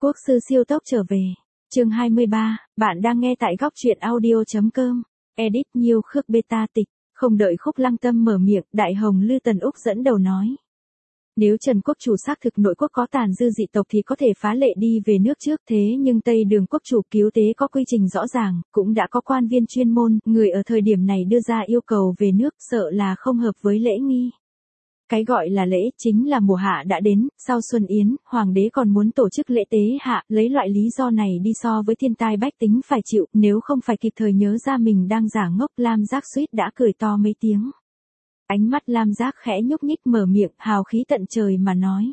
Quốc sư siêu tốc trở về. Chương 23, bạn đang nghe tại góc truyện audio.com. Edit nhiều khước beta tịch, không đợi Khúc Lăng Tâm mở miệng, Đại Hồng Lư Tần Úc dẫn đầu nói. Nếu Trần Quốc chủ xác thực nội quốc có tàn dư dị tộc thì có thể phá lệ đi về nước trước, thế nhưng Tây Đường quốc chủ cứu tế có quy trình rõ ràng, cũng đã có quan viên chuyên môn, người ở thời điểm này đưa ra yêu cầu về nước sợ là không hợp với lễ nghi. Cái gọi là lễ chính là mùa hạ đã đến, sau Xuân Yến, Hoàng đế còn muốn tổ chức lễ tế hạ, lấy loại lý do này đi so với thiên tai bách tính phải chịu, nếu không phải kịp thời nhớ ra mình đang giả ngốc. Lam Giác suýt đã cười to mấy tiếng. Ánh mắt Lam Giác khẽ nhúc nhích mở miệng, hào khí tận trời mà nói.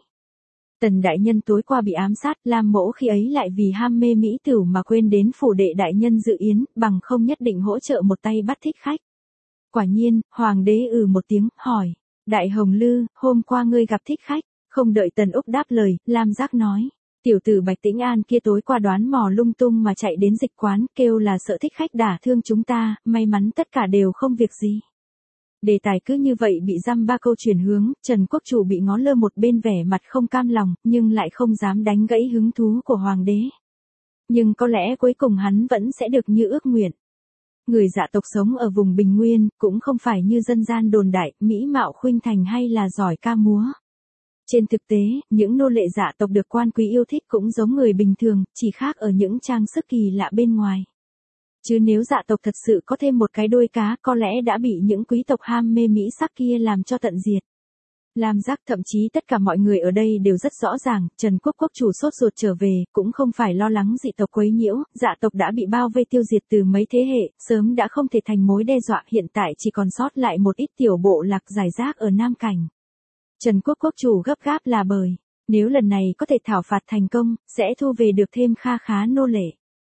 Tần đại nhân tối qua bị ám sát, Lam mỗ khi ấy lại vì ham mê mỹ tửu mà quên đến phủ đệ đại nhân dự yến, bằng không nhất định hỗ trợ một tay bắt thích khách. Quả nhiên, Hoàng đế một tiếng, hỏi. Đại Hồng Lư, hôm qua ngươi gặp thích khách, không đợi Tần Úc đáp lời, Lam Giác nói. Tiểu tử Bạch Tĩnh An kia tối qua đoán mò lung tung mà chạy đến dịch quán, kêu là sợ thích khách đả thương chúng ta, may mắn tất cả đều không việc gì. Đề tài cứ như vậy bị dăm ba câu chuyển hướng, Trần Quốc chủ bị ngó lơ một bên vẻ mặt không cam lòng, nhưng lại không dám đánh gãy hứng thú của Hoàng đế. Nhưng có lẽ cuối cùng hắn vẫn sẽ được như ước nguyện. Người dạ tộc sống ở vùng Bình Nguyên, cũng không phải như dân gian đồn đại, mỹ mạo khuynh thành hay là giỏi ca múa. Trên thực tế, những nô lệ dạ tộc được quan quý yêu thích cũng giống người bình thường, chỉ khác ở những trang sức kỳ lạ bên ngoài. Chứ nếu dạ tộc thật sự có thêm một cái đuôi cá, có lẽ đã bị những quý tộc ham mê mỹ sắc kia làm cho tận diệt. Lam Giác thậm chí tất cả mọi người ở đây đều rất rõ ràng, Trần Quốc quốc chủ sốt ruột trở về, cũng không phải lo lắng dị tộc quấy nhiễu, dạ tộc đã bị bao vây tiêu diệt từ mấy thế hệ, sớm đã không thể thành mối đe dọa, hiện tại chỉ còn sót lại một ít tiểu bộ lạc rải rác ở Nam Cảnh. Trần Quốc quốc chủ gấp gáp là bởi, nếu lần này có thể thảo phạt thành công, sẽ thu về được thêm kha khá nô lệ.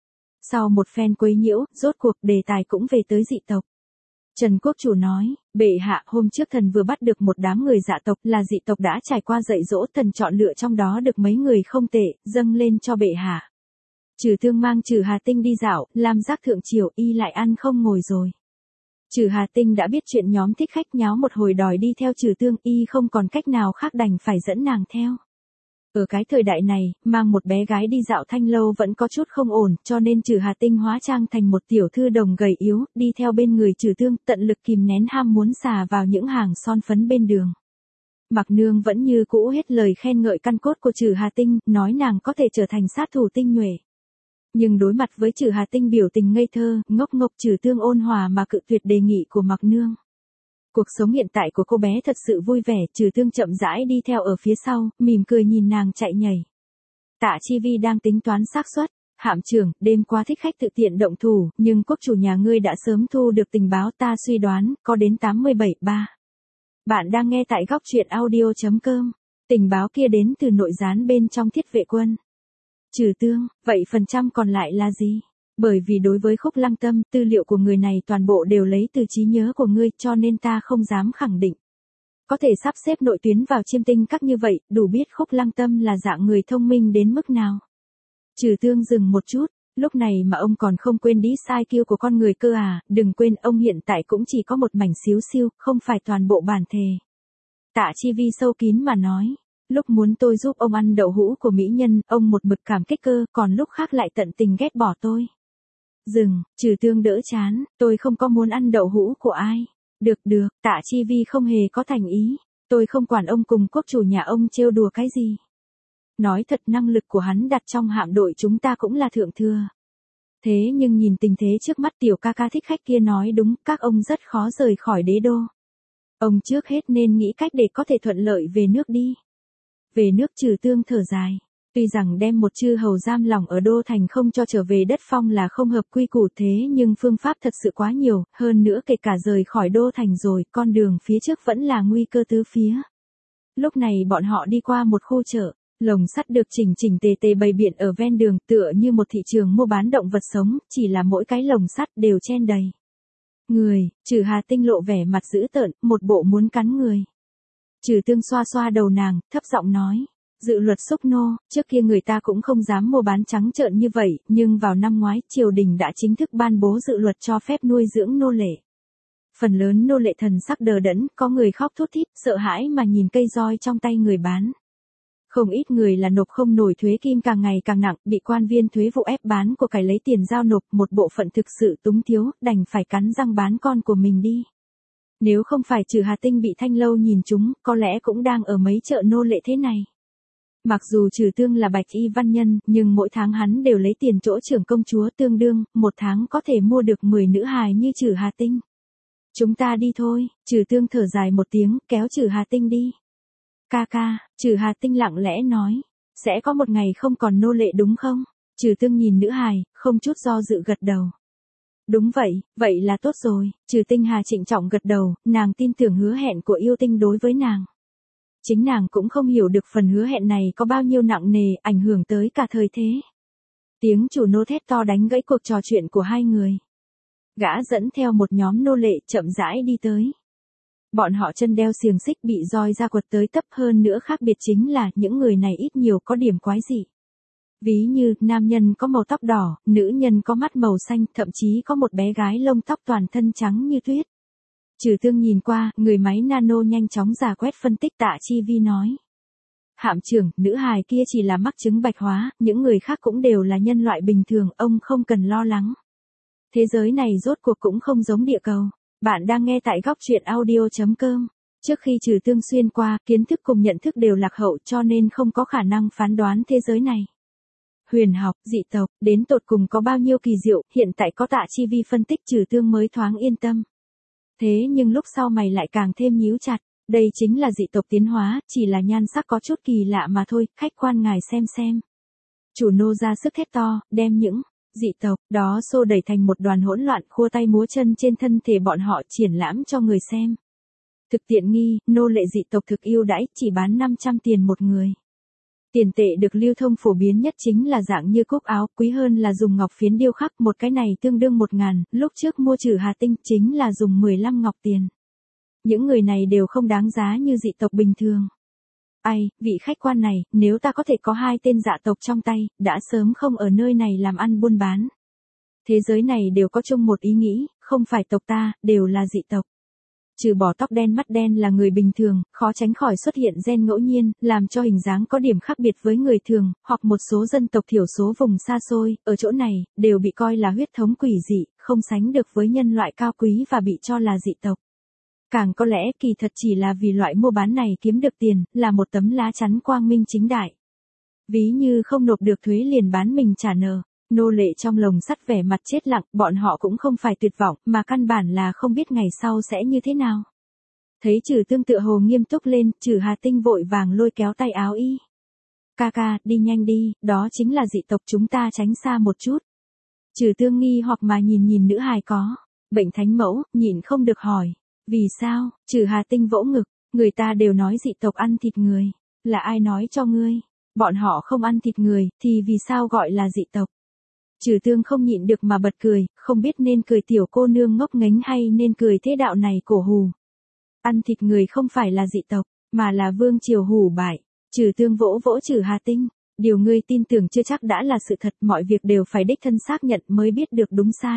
Sau một phen quấy nhiễu, rốt cuộc đề tài cũng về tới dị tộc. Trần Quốc chủ nói, bệ hạ, hôm trước thần vừa bắt được một đám người dạ tộc, là dị tộc đã trải qua dạy dỗ, thần chọn lựa trong đó được mấy người không tệ, dâng lên cho bệ hạ. Trừ Thương mang Trừ Hà Tinh đi dạo, Lam Giác thượng triều, y lại ăn không ngồi rồi. Trừ Hà Tinh đã biết chuyện nhóm thích khách nháo một hồi đòi đi theo Trừ Thương, y không còn cách nào khác đành phải dẫn nàng theo. Ở cái thời đại này, mang một bé gái đi dạo thanh lâu vẫn có chút không ổn, cho nên Trừ Hà Tinh hóa trang thành một tiểu thư đồng gầy yếu, đi theo bên người Trừ Thương, tận lực kìm nén ham muốn xà vào những hàng son phấn bên đường. Mạc Nương vẫn như cũ hết lời khen ngợi căn cốt của Trừ Hà Tinh, nói nàng có thể trở thành sát thủ tinh nhuệ. Nhưng đối mặt với Trừ Hà Tinh biểu tình ngây thơ, ngốc ngốc, Trừ Thương ôn hòa mà cự tuyệt đề nghị của Mạc Nương. Cuộc sống hiện tại của cô bé thật sự vui vẻ, Trừ Thương chậm rãi đi theo ở phía sau, mỉm cười nhìn nàng chạy nhảy. Tạ Chi Vi đang tính toán xác suất, hạm trưởng, đêm qua thích khách tự tiện động thủ, nhưng quốc chủ nhà ngươi đã sớm thu được tình báo, ta suy đoán, có đến 87-3. Bạn đang nghe tại góc truyện audio.com, tình báo kia đến từ nội gián bên trong Thiết Vệ Quân. Trừ Thương, vậy phần trăm còn lại là gì? Bởi vì đối với Khúc Lăng Tâm, tư liệu của người này toàn bộ đều lấy từ trí nhớ của ngươi, cho nên ta không dám khẳng định. Có thể sắp xếp nội tuyến vào Chiêm Tinh Các như vậy, đủ biết Khúc Lăng Tâm là dạng người thông minh đến mức nào. Trừ Thương dừng một chút, lúc này mà ông còn không quên đi sai kiêu của con người cơ à, đừng quên ông hiện tại cũng chỉ có một mảnh xíu xiu, không phải toàn bộ bản thể. Tạ Chi Vi sâu kín mà nói. Lúc muốn tôi giúp ông ăn đậu hũ của mỹ nhân, ông một mực cảm kích cơ, còn lúc khác lại tận tình ghét bỏ tôi. Dừng, Trừ Thương đỡ chán, tôi không có muốn ăn đậu hũ của ai. Được, Tạ Chi Vi không hề có thành ý. Tôi không quản ông cùng quốc chủ nhà ông trêu đùa cái gì. Nói thật, năng lực của hắn đặt trong hạm đội chúng ta cũng là thượng thừa. Thế nhưng nhìn tình thế trước mắt, tiểu ca ca thích khách kia nói đúng, các ông rất khó rời khỏi đế đô. Ông trước hết nên nghĩ cách để có thể thuận lợi về nước đi. Về nước, Trừ Thương thở dài. Tuy rằng đem một chư hầu giam lỏng ở đô thành không cho trở về đất phong là không hợp quy củ, thế nhưng phương pháp thật sự quá nhiều, hơn nữa kể cả rời khỏi đô thành rồi, con đường phía trước vẫn là nguy cơ tứ phía. Lúc này bọn họ đi qua một khu chợ, lồng sắt được chỉnh chỉnh tề tề bày biện ở ven đường, tựa như một thị trường mua bán động vật sống, chỉ là mỗi cái lồng sắt đều chen đầy người. Trừ Hà Tinh lộ vẻ mặt dữ tợn, một bộ muốn cắn người. Trừ Thương xoa xoa đầu nàng, thấp giọng nói. Dự luật xúc nô, trước kia người ta cũng không dám mua bán trắng trợn như vậy, nhưng vào năm ngoái, triều đình đã chính thức ban bố dự luật cho phép nuôi dưỡng nô lệ. Phần lớn nô lệ thần sắc đờ đẫn, có người khóc thút thít, sợ hãi mà nhìn cây roi trong tay người bán. Không ít người là nộp không nổi thuế kim càng ngày càng nặng, bị quan viên thuế vụ ép bán của cải lấy tiền giao nộp, một bộ phận thực sự túng thiếu, đành phải cắn răng bán con của mình đi. Nếu không phải Trừ Hà Tinh bị Thanh Lâu nhìn chúng, có lẽ cũng đang ở mấy chợ nô lệ thế này. Mặc dù Trừ Tương là bạch y văn nhân, nhưng mỗi tháng hắn đều lấy tiền chỗ trưởng công chúa, tương đương, một tháng có thể mua được 10 nữ hài như Trừ Hà Tinh. Chúng ta đi thôi, Trừ Tương thở dài một tiếng, kéo Trừ Hà Tinh đi. Ca ca, Trừ Hà Tinh lặng lẽ nói, sẽ có một ngày không còn nô lệ đúng không? Trừ Tương nhìn nữ hài, không chút do dự gật đầu. Đúng vậy, vậy là tốt rồi, Trừ Tinh Hà trịnh trọng gật đầu, nàng tin tưởng hứa hẹn của yêu tinh đối với nàng. Chính nàng cũng không hiểu được phần hứa hẹn này có bao nhiêu nặng nề, ảnh hưởng tới cả thời thế. Tiếng chủ nô thét to đánh gãy cuộc trò chuyện của hai người. Gã dẫn theo một nhóm nô lệ chậm rãi đi tới. Bọn họ chân đeo xiềng xích bị roi ra quật tới tấp, hơn nữa khác biệt chính là những người này ít nhiều có điểm quái dị. Ví như, nam nhân có màu tóc đỏ, nữ nhân có mắt màu xanh, thậm chí có một bé gái lông tóc toàn thân trắng như tuyết. Trừ Tương nhìn qua, người máy nano nhanh chóng rà quét phân tích. Tạ Chi Vi nói. Hạm trưởng, nữ hài kia chỉ là mắc chứng bạch hóa, những người khác cũng đều là nhân loại bình thường, ông không cần lo lắng. Thế giới này rốt cuộc cũng không giống địa cầu. Bạn đang nghe tại góc truyện audio.com. Trước khi Trừ Tương xuyên qua, kiến thức cùng nhận thức đều lạc hậu cho nên không có khả năng phán đoán thế giới này. Huyền học, dị tộc, đến tột cùng có bao nhiêu kỳ diệu, hiện tại có Tạ Chi Vi phân tích Trừ Tương mới thoáng yên tâm. Thế nhưng lúc sau mày lại càng thêm nhíu chặt, đây chính là dị tộc tiến hóa, chỉ là nhan sắc có chút kỳ lạ mà thôi, khách quan ngài xem. Chủ nô ra sức thét to, đem những dị tộc đó xô đẩy thành một đoàn hỗn loạn, khua tay múa chân trên thân thể bọn họ triển lãm cho người xem. Thực tiện nghi, nô lệ dị tộc thực ưu đãi, chỉ bán 500 tiền một người. Tiền tệ được lưu thông phổ biến nhất chính là dạng như cúc áo, quý hơn là dùng ngọc phiến điêu khắc, một cái này tương đương 1.000, lúc trước mua Trừ Hà Tinh chính là dùng 15 ngọc tiền. Những người này đều không đáng giá như dị tộc bình thường. Ai, vị khách quan này, nếu ta có thể có 2 tên dạ tộc trong tay, đã sớm không ở nơi này làm ăn buôn bán. Thế giới này đều có chung một ý nghĩ, không phải tộc ta, đều là dị tộc. Trừ bỏ tóc đen mắt đen là người bình thường, khó tránh khỏi xuất hiện gen ngẫu nhiên, làm cho hình dáng có điểm khác biệt với người thường, hoặc một số dân tộc thiểu số vùng xa xôi, ở chỗ này, đều bị coi là huyết thống quỷ dị, không sánh được với nhân loại cao quý và bị cho là dị tộc. Càng có lẽ kỳ thật chỉ là vì loại mua bán này kiếm được tiền, là một tấm lá chắn quang minh chính đại. Ví như không nộp được thuế liền bán mình trả nợ. Nô lệ trong lồng sắt vẻ mặt chết lặng, bọn họ cũng không phải tuyệt vọng, mà căn bản là không biết ngày sau sẽ như thế nào. Thấy Trừ Tương tựa hồ nghiêm túc lên, Trừ Hà Tinh vội vàng lôi kéo tay áo y. Ca ca, đi nhanh đi, đó chính là dị tộc, chúng ta tránh xa một chút. Trừ Tương nghi hoặc mà nhìn nữ hài có bệnh thánh mẫu, nhịn không được hỏi. Vì sao? Trừ Hà Tinh vỗ ngực, người ta đều nói dị tộc ăn thịt người. Là ai nói cho ngươi? Bọn họ không ăn thịt người, thì vì sao gọi là dị tộc? Trừ Tương không nhịn được mà bật cười, không biết nên cười tiểu cô nương ngốc nghếch hay nên cười thế đạo này cổ hù. Ăn thịt người không phải là dị tộc, mà là vương triều hủ bại. Trừ Tương vỗ vỗ Trừ Hà Tinh, điều ngươi tin tưởng chưa chắc đã là sự thật, mọi việc đều phải đích thân xác nhận mới biết được đúng sai.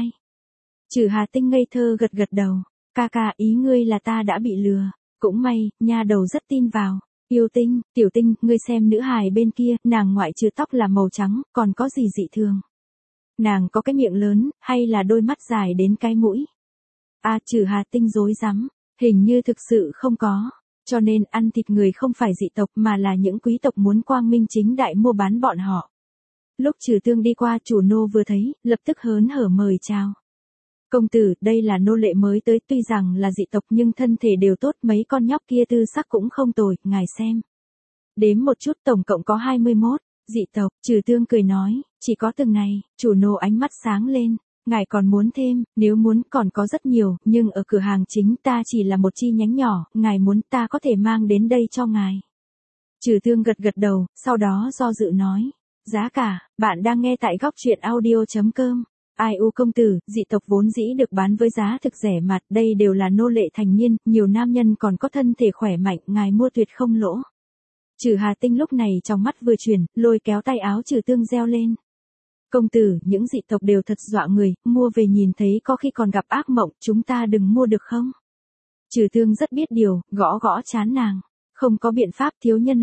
Trừ Hà Tinh ngây thơ gật gật đầu, ca ca, ý ngươi là ta đã bị lừa, cũng may, nha đầu rất tin vào. Yêu Tinh, Tiểu Tinh, ngươi xem nữ hài bên kia, nàng ngoại trừ tóc là màu trắng, còn có gì dị thường? Nàng có cái miệng lớn, hay là đôi mắt dài đến cái mũi? Trừ Hà Tinh rối rắm, hình như thực sự không có, cho nên ăn thịt người không phải dị tộc mà là những quý tộc muốn quang minh chính đại mua bán bọn họ. Lúc Trừ Tương đi qua, chủ nô vừa thấy, lập tức hớn hở mời chào. Công tử, đây là nô lệ mới tới, tuy rằng là dị tộc nhưng thân thể đều tốt, mấy con nhóc kia tư sắc cũng không tồi, ngài xem. Đếm một chút, tổng cộng có 21. Dị tộc, Trừ Tương cười nói, chỉ có từng này, chủ nô ánh mắt sáng lên, ngài còn muốn thêm, nếu muốn còn có rất nhiều, nhưng ở cửa hàng chính ta chỉ là một chi nhánh nhỏ, ngài muốn ta có thể mang đến đây cho ngài. Trừ Tương gật gật đầu, sau đó do dự nói, giá cả, bạn đang nghe tại góc truyện audio.com. Ai u công tử, dị tộc vốn dĩ được bán với giá thực rẻ mạt, đây đều là nô lệ thành niên, nhiều nam nhân còn có thân thể khỏe mạnh, ngài mua tuyệt không lỗ. Trừ Hà Tinh lúc này trong mắt vừa chuyển, lôi kéo tay áo Trừ Tương reo lên. Công tử, những dị tộc đều thật dọa người, mua về nhìn thấy có khi còn gặp ác mộng, chúng ta đừng mua được không? Trừ Tương rất biết điều, gõ gõ trán nàng. Không có biện pháp, thiếu nhân lực.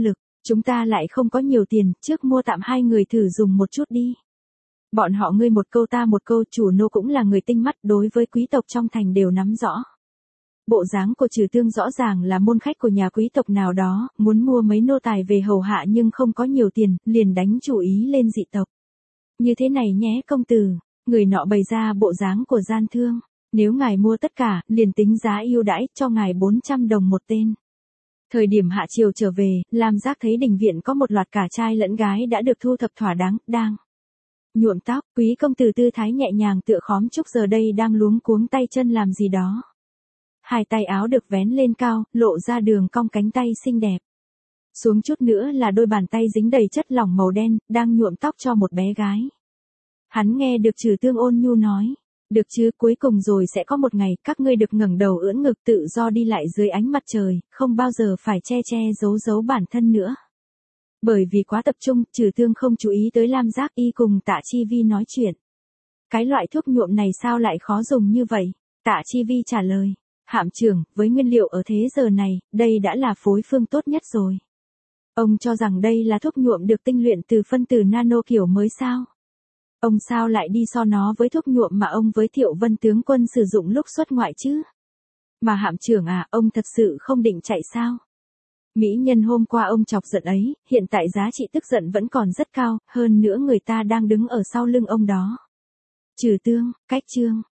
Chúng ta lại không có nhiều tiền, trước mua tạm 2 người thử dùng một chút đi. Bọn họ ngươi một câu ta một câu, chủ nô cũng là người tinh mắt, đối với quý tộc trong thành đều nắm rõ. Bộ dáng của Trừ Tương rõ ràng là môn khách của nhà quý tộc nào đó, muốn mua mấy nô tài về hầu hạ nhưng không có nhiều tiền, liền đánh chủ ý lên dị tộc. Như thế này nhé công tử, người nọ bày ra bộ dáng của gian thương. Nếu ngài mua tất cả, liền tính giá ưu đãi, cho ngài 400 đồng một tên. Thời điểm hạ triều trở về, Lam Giác thấy đình viện có một loạt cả trai lẫn gái đã được thu thập thỏa đáng, đang nhuộm tóc, quý công tử tư thái nhẹ nhàng tựa khóm trúc giờ đây đang luống cuống tay chân làm gì đó. Hai tay áo được vén lên cao, lộ ra đường cong cánh tay xinh đẹp. Xuống chút nữa là đôi bàn tay dính đầy chất lỏng màu đen, đang nhuộm tóc cho một bé gái. Hắn nghe được Trừ Tương ôn nhu nói. Được chứ, cuối cùng rồi sẽ có một ngày, các ngươi được ngẩng đầu ưỡn ngực tự do đi lại dưới ánh mặt trời, không bao giờ phải che giấu bản thân nữa. Bởi vì quá tập trung, Trừ Tương không chú ý tới Lam Giác Y cùng Tạ Chi Vi nói chuyện. Cái loại thuốc nhuộm này sao lại khó dùng như vậy? Tạ Chi Vi trả lời. Hạm trưởng, với nguyên liệu ở thế giờ này, đây đã là phối phương tốt nhất rồi. Ông cho rằng đây là thuốc nhuộm được tinh luyện từ phân tử nano kiểu mới sao? Ông sao lại đi so nó với thuốc nhuộm mà ông với Thiệu Vân tướng quân sử dụng lúc xuất ngoại chứ? Mà hạm trưởng à, ông thật sự không định chạy sao? Mỹ nhân hôm qua ông chọc giận ấy, hiện tại giá trị tức giận vẫn còn rất cao, hơn nữa người ta đang đứng ở sau lưng ông đó. Trừ Tương, cách chương.